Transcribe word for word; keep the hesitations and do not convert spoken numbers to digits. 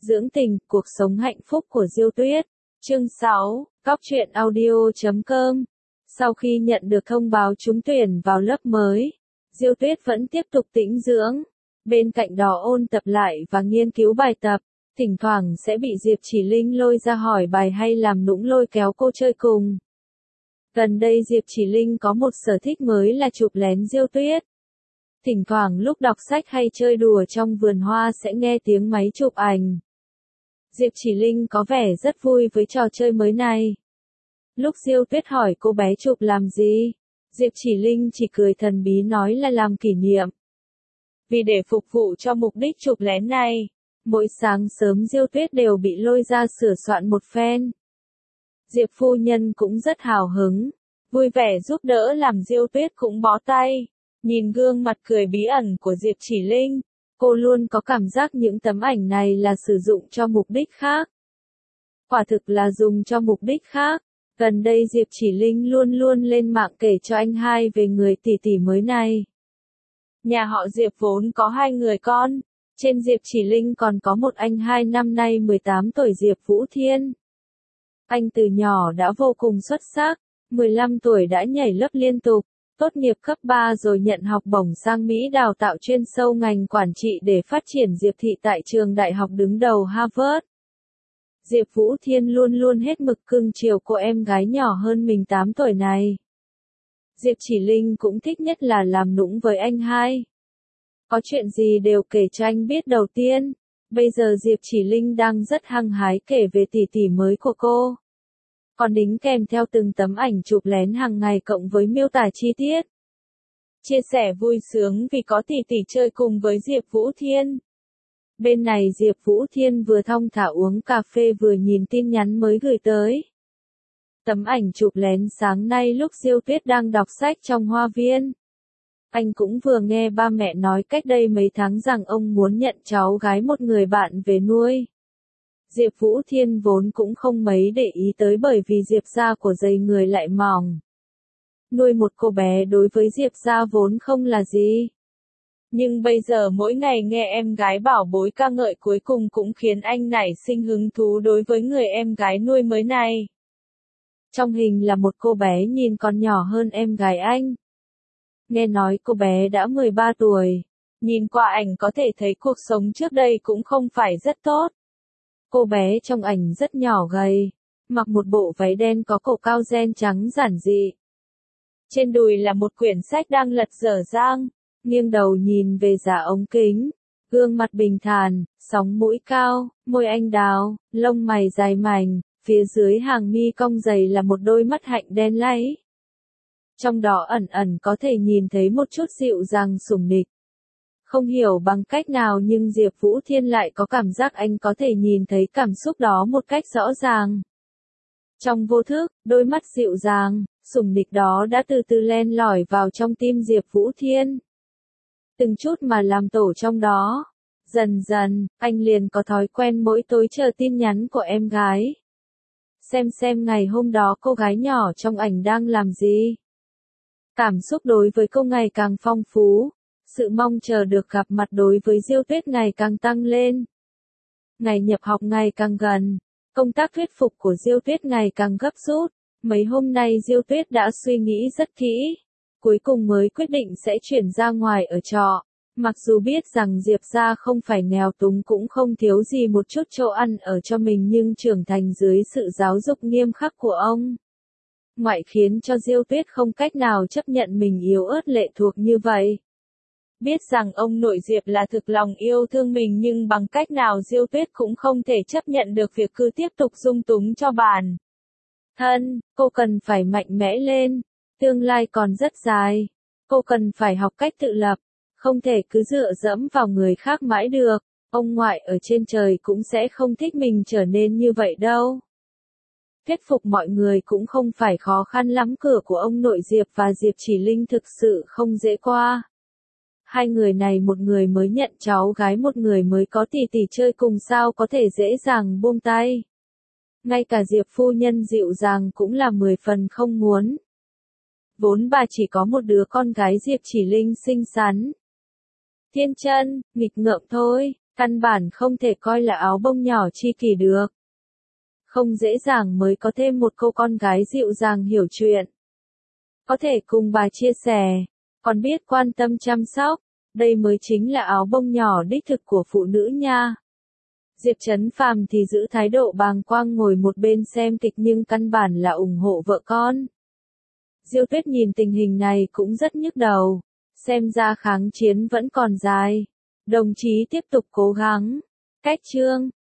Dưỡng tình, cuộc sống hạnh phúc của Diêu Tuyết. Chương sáu, Cóc truyện audio chấm com. Sau khi nhận được thông báo trúng tuyển vào lớp mới, Diêu Tuyết vẫn tiếp tục tĩnh dưỡng. Bên cạnh đó ôn tập lại và nghiên cứu bài tập, thỉnh thoảng sẽ bị Diệp Chỉ Linh lôi ra hỏi bài hay làm nũng lôi kéo cô chơi cùng. Gần đây Diệp Chỉ Linh có một sở thích mới là chụp lén Diêu Tuyết. Thỉnh thoảng lúc đọc sách hay chơi đùa trong vườn hoa sẽ nghe tiếng máy chụp ảnh. Diệp Chỉ Linh có vẻ rất vui với trò chơi mới này. Lúc Diêu Tuyết hỏi cô bé chụp làm gì, Diệp Chỉ Linh chỉ cười thần bí nói là làm kỷ niệm. Vì để phục vụ cho mục đích chụp lén này, mỗi sáng sớm Diêu Tuyết đều bị lôi ra sửa soạn một phen. Diệp phu nhân cũng rất hào hứng, vui vẻ giúp đỡ làm Diêu Tuyết cũng bó tay. Nhìn gương mặt cười bí ẩn của Diệp Chỉ Linh, cô luôn có cảm giác những tấm ảnh này là sử dụng cho mục đích khác. Quả thực là dùng cho mục đích khác. Gần đây Diệp Chỉ Linh luôn luôn lên mạng kể cho anh hai về người tỷ tỷ mới này. Nhà họ Diệp vốn có hai người con, trên Diệp Chỉ Linh còn có một anh hai năm nay mười tám tuổi Diệp Vũ Thiên. Anh từ nhỏ đã vô cùng xuất sắc, mười lăm tuổi đã nhảy lớp liên tục. Tốt nghiệp cấp ba rồi nhận học bổng sang Mỹ đào tạo chuyên sâu ngành quản trị để phát triển Diệp thị tại trường đại học đứng đầu Harvard. Diệp Vũ Thiên luôn luôn hết mực cưng chiều cô em gái nhỏ hơn mình tám tuổi này. Diệp Chỉ Linh cũng thích nhất là làm nũng với anh hai. Có chuyện gì đều kể cho anh biết đầu tiên. Bây giờ Diệp Chỉ Linh đang rất hăng hái kể về tỷ tỷ mới của cô. Còn đính kèm theo từng tấm ảnh chụp lén hàng ngày cộng với miêu tả chi tiết. Chia sẻ vui sướng vì có tỷ tỷ chơi cùng với Diệp Vũ Thiên. Bên này Diệp Vũ Thiên vừa thong thả uống cà phê vừa nhìn tin nhắn mới gửi tới. Tấm ảnh chụp lén sáng nay lúc Diêu Tuyết đang đọc sách trong hoa viên. Anh cũng vừa nghe ba mẹ nói cách đây mấy tháng rằng ông muốn nhận cháu gái một người bạn về nuôi. Diệp Vũ Thiên vốn cũng không mấy để ý tới bởi vì Diệp gia của dày người lại mỏng. Nuôi một cô bé đối với Diệp gia vốn không là gì. Nhưng bây giờ mỗi ngày nghe em gái bảo bối ca ngợi cuối cùng cũng khiến anh nảy sinh hứng thú đối với người em gái nuôi mới này. Trong hình là một cô bé nhìn còn nhỏ hơn em gái anh. Nghe nói cô bé đã mười ba tuổi. Nhìn qua ảnh có thể thấy cuộc sống trước đây cũng không phải rất tốt. Cô bé trong ảnh rất nhỏ gầy, mặc một bộ váy đen có cổ cao ren trắng giản dị. Trên đùi là một quyển sách đang lật dở dang, nghiêng đầu nhìn về giả ống kính, gương mặt bình thản, sóng mũi cao, môi anh đào, lông mày dài mảnh, phía dưới hàng mi cong dày là một đôi mắt hạnh đen láy. Trong đó ẩn ẩn có thể nhìn thấy một chút dịu dàng sủng nịch. Không hiểu bằng cách nào nhưng Diệp Vũ Thiên lại có cảm giác anh có thể nhìn thấy cảm xúc đó một cách rõ ràng. Trong vô thức, đôi mắt dịu dàng, sủng nịch đó đã từ từ len lỏi vào trong tim Diệp Vũ Thiên. Từng chút mà làm tổ trong đó. Dần dần, anh liền có thói quen mỗi tối chờ tin nhắn của em gái. Xem xem ngày hôm đó cô gái nhỏ trong ảnh đang làm gì. Cảm xúc đối với cô ngày càng phong phú. Sự mong chờ được gặp mặt đối với Diêu Tuyết ngày càng tăng lên. Ngày nhập học ngày càng gần, công tác thuyết phục của Diêu Tuyết ngày càng gấp rút. Mấy hôm nay Diêu Tuyết đã suy nghĩ rất kỹ, cuối cùng mới quyết định sẽ chuyển ra ngoài ở trọ. Mặc dù biết rằng Diệp gia không phải nghèo túng cũng không thiếu gì một chút chỗ ăn ở cho mình nhưng trưởng thành dưới sự giáo dục nghiêm khắc của ông ngoại khiến cho Diêu Tuyết không cách nào chấp nhận mình yếu ớt lệ thuộc như vậy. Biết rằng ông nội Diệp là thực lòng yêu thương mình nhưng bằng cách nào Diêu Tuyết cũng không thể chấp nhận được việc cứ tiếp tục dung túng cho bản thân. Cô cần phải mạnh mẽ lên, tương lai còn rất dài. Cô cần phải học cách tự lập, không thể cứ dựa dẫm vào người khác mãi được. Ông ngoại ở trên trời cũng sẽ không thích mình trở nên như vậy đâu. Thuyết phục mọi người cũng không phải khó khăn lắm, cửa của ông nội Diệp và Diệp Chỉ Linh thực sự không dễ qua. Hai người này một người mới nhận cháu gái một người mới có tỷ tỷ chơi cùng sao có thể dễ dàng buông tay. Ngay cả Diệp phu nhân dịu dàng cũng là mười phần không muốn. Vốn bà chỉ có một đứa con gái Diệp Chỉ Linh xinh xắn, thiên chân, nghịch ngợm thôi, Căn bản không thể coi là áo bông nhỏ chi kỷ được. Không dễ dàng mới có thêm một cô con gái dịu dàng hiểu chuyện. Có thể cùng bà chia sẻ, còn biết quan tâm chăm sóc, đây mới chính là áo bông nhỏ đích thực của phụ nữ nha. Diệp Trấn Phàm thì giữ thái độ bàng quang ngồi một bên xem kịch nhưng căn bản là ủng hộ vợ con. Diêu Tuyết nhìn tình hình này cũng rất nhức đầu, xem ra kháng chiến vẫn còn dài. Đồng chí tiếp tục cố gắng. Cách chương